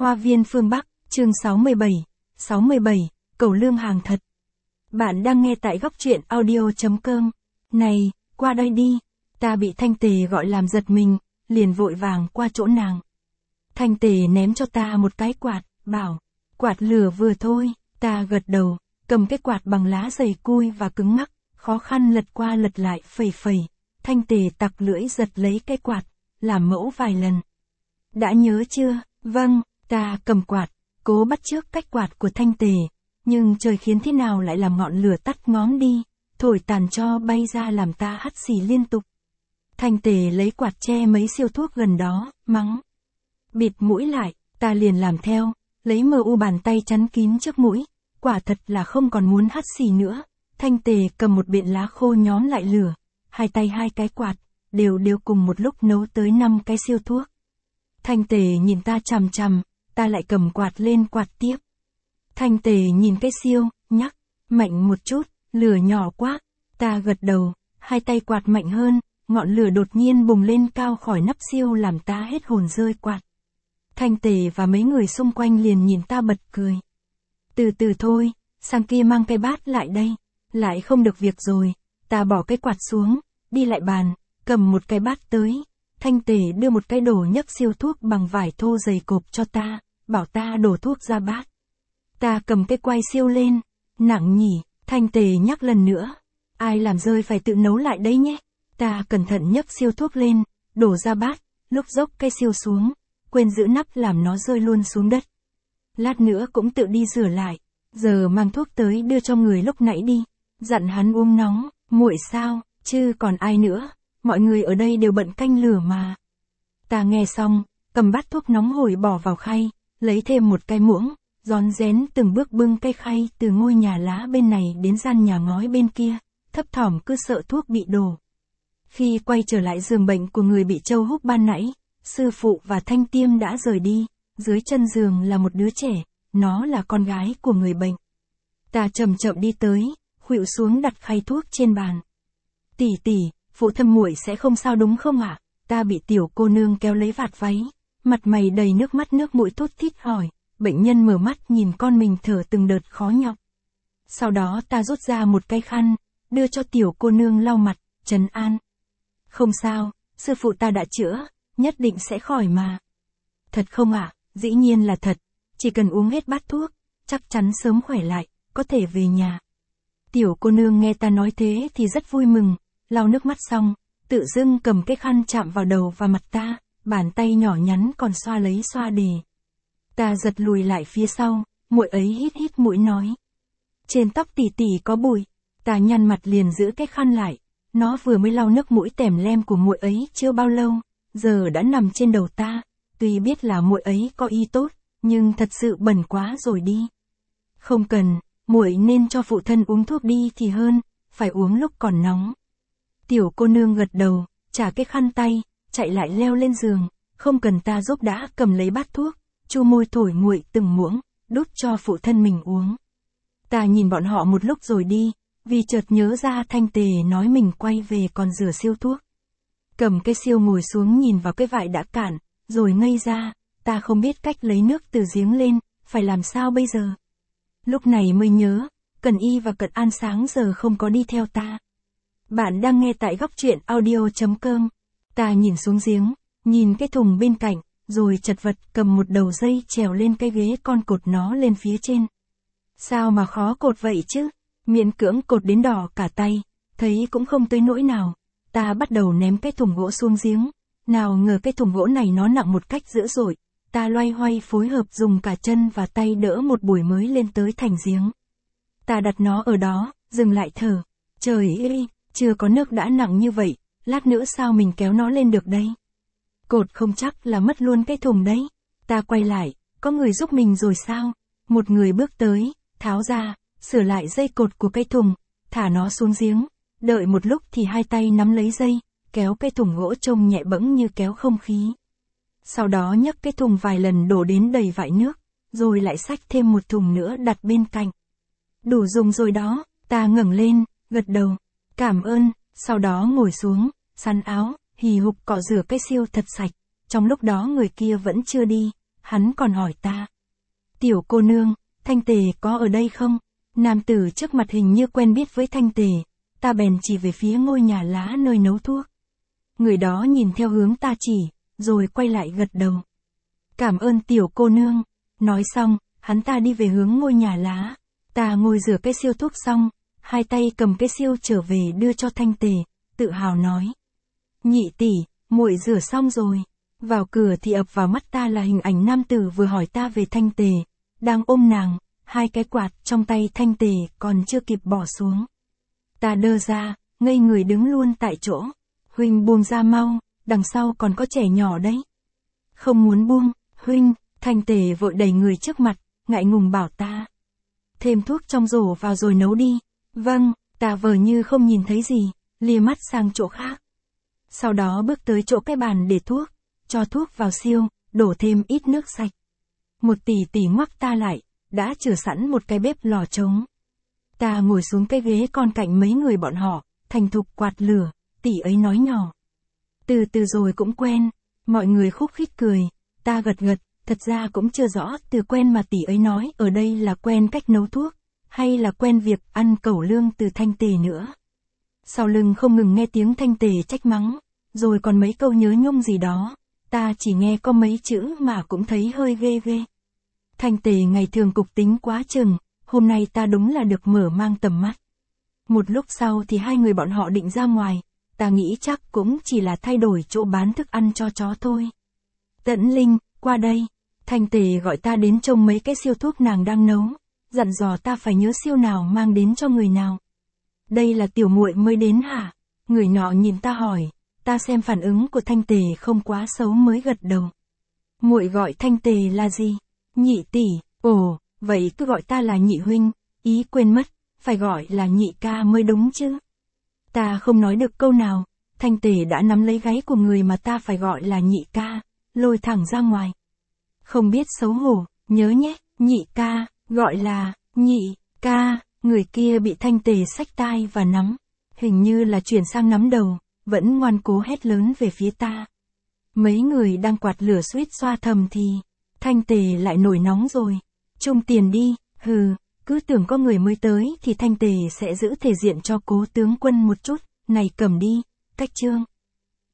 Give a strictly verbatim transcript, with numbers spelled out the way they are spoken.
Hoa viên phương Bắc, chương sáu mươi bảy, sáu mươi bảy, cầu lương hàng thật. Bạn đang nghe tại góc truyện audio.com. Này, qua đây đi. Ta bị Thanh Tề gọi làm giật mình, liền vội vàng qua chỗ nàng. Thanh Tề ném cho ta một cái quạt, bảo, quạt lửa vừa thôi, ta gật đầu, cầm cái quạt bằng lá dày cui và cứng ngắc, khó khăn lật qua lật lại phẩy phẩy. Thanh Tề tặc lưỡi giật lấy cái quạt, làm mẫu vài lần. Đã nhớ chưa? Vâng, ta cầm quạt, cố bắt chước cách quạt của Thanh Tề, nhưng trời khiến thế nào lại làm ngọn lửa tắt ngóm đi, thổi tàn tro bay ra làm ta hắt xì liên tục. Thanh Tề lấy quạt che mấy siêu thuốc gần đó, mắng. Bịt mũi lại, ta liền làm theo, lấy mờ u bàn tay chắn kín trước mũi, quả thật là không còn muốn hắt xì nữa. Thanh Tề cầm một biện lá khô nhóm lại lửa, hai tay hai cái quạt, đều đều cùng một lúc nấu tới năm cái siêu thuốc. Thanh Tề nhìn ta chằm chằm, ta lại cầm quạt lên quạt tiếp. Thanh Tề nhìn cái siêu, nhắc, mạnh một chút, lửa nhỏ quá, ta gật đầu, hai tay quạt mạnh hơn, ngọn lửa đột nhiên bùng lên cao khỏi nắp siêu làm ta hết hồn rơi quạt. Thanh Tề và mấy người xung quanh liền nhìn ta bật cười. Từ từ thôi, sang kia mang cái bát lại đây, lại không được việc rồi, ta bỏ cái quạt xuống, đi lại bàn, cầm một cái bát tới. Thanh Tề đưa một cái đồ nhấc siêu thuốc bằng vải thô dày cộp cho ta, bảo ta đổ thuốc ra bát. Ta cầm cái quay siêu lên, nặng nhỉ, Thanh Tề nhắc lần nữa, ai làm rơi phải tự nấu lại đấy nhé. Ta cẩn thận nhấc siêu thuốc lên, đổ ra bát, lúc dốc cái siêu xuống, quên giữ nắp làm nó rơi luôn xuống đất. Lát nữa cũng tự đi rửa lại, giờ mang thuốc tới đưa cho người lúc nãy đi, dặn hắn uống nóng, nguội sao, chứ còn ai nữa, mọi người ở đây đều bận canh lửa mà. Ta nghe xong, cầm bát thuốc nóng hổi bỏ vào khay, lấy thêm một cái muỗng, rón rén từng bước bưng cái khay từ ngôi nhà lá bên này đến gian nhà ngói bên kia, thấp thỏm cứ sợ thuốc bị đổ. Khi quay trở lại giường bệnh của người bị trâu húc ban nãy, sư phụ và Thanh Tiêm đã rời đi, dưới chân giường là một đứa trẻ, nó là con gái của người bệnh. Ta chậm chậm đi tới, khuỵu xuống đặt khay thuốc trên bàn. Tỷ tỷ, phụ thân muội sẽ không sao đúng không ạ? Ta bị tiểu cô nương kéo lấy vạt váy, mặt mày đầy nước mắt nước mũi thút thít hỏi. Bệnh nhân mở mắt nhìn con mình thở từng đợt khó nhọc. Sau đó ta rút ra một cái khăn, đưa cho tiểu cô nương lau mặt, trấn an. Không sao, sư phụ ta đã chữa, nhất định sẽ khỏi mà. Thật không ạ? Dĩ nhiên là thật, chỉ cần uống hết bát thuốc, chắc chắn sớm khỏe lại, có thể về nhà. Tiểu cô nương nghe ta nói thế thì rất vui mừng, lau nước mắt xong, tự dưng cầm cái khăn chạm vào đầu và mặt ta, bàn tay nhỏ nhắn còn xoa lấy xoa đề. Ta giật lùi lại phía sau, muội ấy hít hít mũi nói. Trên tóc tỷ tỷ có bụi, ta nhăn mặt liền giữ cái khăn lại, nó vừa mới lau nước mũi tèm lem của muội ấy chưa bao lâu, giờ đã nằm trên đầu ta, tuy biết là muội ấy có ý tốt, nhưng thật sự bẩn quá rồi đi. Không cần, muội nên cho phụ thân uống thuốc đi thì hơn, phải uống lúc còn nóng. Tiểu cô nương gật đầu, trả cái khăn tay, chạy lại leo lên giường, không cần ta giúp đã cầm lấy bát thuốc, chu môi thổi nguội từng muỗng, đút cho phụ thân mình uống. Ta nhìn bọn họ một lúc rồi đi, vì chợt nhớ ra Thanh Tề nói mình quay về còn rửa siêu thuốc. Cầm cái siêu ngồi xuống nhìn vào cái vại đã cạn, rồi ngây ra, ta không biết cách lấy nước từ giếng lên, phải làm sao bây giờ. Lúc này mới nhớ, Cần Y và Cận An sáng giờ không có đi theo ta. Bạn đang nghe tại góc truyện audio.com. Ta nhìn xuống giếng, nhìn cái thùng bên cạnh, rồi chật vật cầm một đầu dây trèo lên cái ghế con cột nó lên phía trên. Sao mà khó cột vậy chứ? Miễn cưỡng cột đến đỏ cả tay, thấy cũng không tới nỗi nào. Ta bắt đầu ném cái thùng gỗ xuống giếng, nào ngờ cái thùng gỗ này nó nặng một cách dữ dội. Ta loay hoay phối hợp dùng cả chân và tay đỡ một buổi mới lên tới thành giếng. Ta đặt nó ở đó, dừng lại thở. Trời ơi, chưa có nước đã nặng như vậy, lát nữa sao mình kéo nó lên được đây? Cột không chắc là mất luôn cái thùng đấy. Ta quay lại, có người giúp mình rồi sao? Một người bước tới, tháo ra, sửa lại dây cột của cái thùng, thả nó xuống giếng. Đợi một lúc thì hai tay nắm lấy dây, kéo cái thùng gỗ trông nhẹ bẫng như kéo không khí. Sau đó nhấc cái thùng vài lần đổ đến đầy vại nước, rồi lại xách thêm một thùng nữa đặt bên cạnh. Đủ dùng rồi đó, ta ngẩng lên, gật đầu, cảm ơn, sau đó ngồi xuống, sắn áo, hì hục cọ rửa cái siêu thật sạch. Trong lúc đó người kia vẫn chưa đi, hắn còn hỏi ta. Tiểu cô nương, Thanh Tề có ở đây không? Nam tử trước mặt hình như quen biết với Thanh Tề, ta bèn chỉ về phía ngôi nhà lá nơi nấu thuốc. Người đó nhìn theo hướng ta chỉ, rồi quay lại gật đầu. Cảm ơn tiểu cô nương. Nói xong, hắn ta đi về hướng ngôi nhà lá. Ta ngồi rửa cái siêu thuốc xong, hai tay cầm cái siêu trở về đưa cho Thanh Tề, tự hào nói. Nhị tỷ, muội rửa xong rồi. Vào cửa thì ập vào mắt ta là hình ảnh nam tử vừa hỏi ta về Thanh Tề, đang ôm nàng, hai cái quạt trong tay Thanh Tề còn chưa kịp bỏ xuống. Ta đơ ra, ngây người đứng luôn tại chỗ. Huynh buông ra mau, đằng sau còn có trẻ nhỏ đấy. Không muốn buông, huynh. Thanh Tề vội đẩy người trước mặt, ngại ngùng bảo ta. Thêm thuốc trong rổ vào rồi nấu đi. Vâng, ta vờ như không nhìn thấy gì, lia mắt sang chỗ khác. Sau đó bước tới chỗ cái bàn để thuốc, cho thuốc vào siêu, đổ thêm ít nước sạch. Một tỷ tỷ ngoắc ta lại, đã chừa sẵn một cái bếp lò trống. Ta ngồi xuống cái ghế con cạnh mấy người bọn họ, thành thục quạt lửa, tỷ ấy nói nhỏ. Từ từ rồi cũng quen, mọi người khúc khích cười, ta gật gật. Thật ra cũng chưa rõ từ quen mà tỷ ấy nói ở đây là quen cách nấu thuốc, hay là quen việc ăn cẩu lương từ Thanh Tề nữa. Sau lưng không ngừng nghe tiếng Thanh Tề trách mắng, rồi còn mấy câu nhớ nhung gì đó, ta chỉ nghe có mấy chữ mà cũng thấy hơi ghê ghê. Thanh Tề ngày thường cục tính quá chừng, hôm nay ta đúng là được mở mang tầm mắt. Một lúc sau thì hai người bọn họ định ra ngoài, ta nghĩ chắc cũng chỉ là thay đổi chỗ bán thức ăn cho chó thôi. Tẫn Linh, qua đây. Thanh Tề gọi ta đến trông mấy cái siêu thuốc nàng đang nấu, dặn dò ta phải nhớ siêu nào mang đến cho người nào. Đây là tiểu muội mới đến hả? Người nọ nhìn ta hỏi, ta xem phản ứng của Thanh Tề không quá xấu mới gật đầu. Muội gọi Thanh Tề là gì? Nhị tỷ. Ồ, vậy cứ gọi ta là nhị huynh, ý quên mất, phải gọi là nhị ca mới đúng chứ. Ta không nói được câu nào, Thanh Tề đã nắm lấy gáy của người mà ta phải gọi là nhị ca, lôi thẳng ra ngoài. Không biết xấu hổ, nhớ nhé, nhị ca, gọi là, nhị, ca, người kia bị Thanh Tề xách tai và nắm, hình như là chuyển sang nắm đầu, vẫn ngoan cố hét lớn về phía ta. Mấy người đang quạt lửa suýt xoa thầm thì, Thanh Tề lại nổi nóng rồi, chung tiền đi, hừ, cứ tưởng có người mới tới thì Thanh Tề sẽ giữ thể diện cho Cố tướng quân một chút, này cầm đi, cách chương.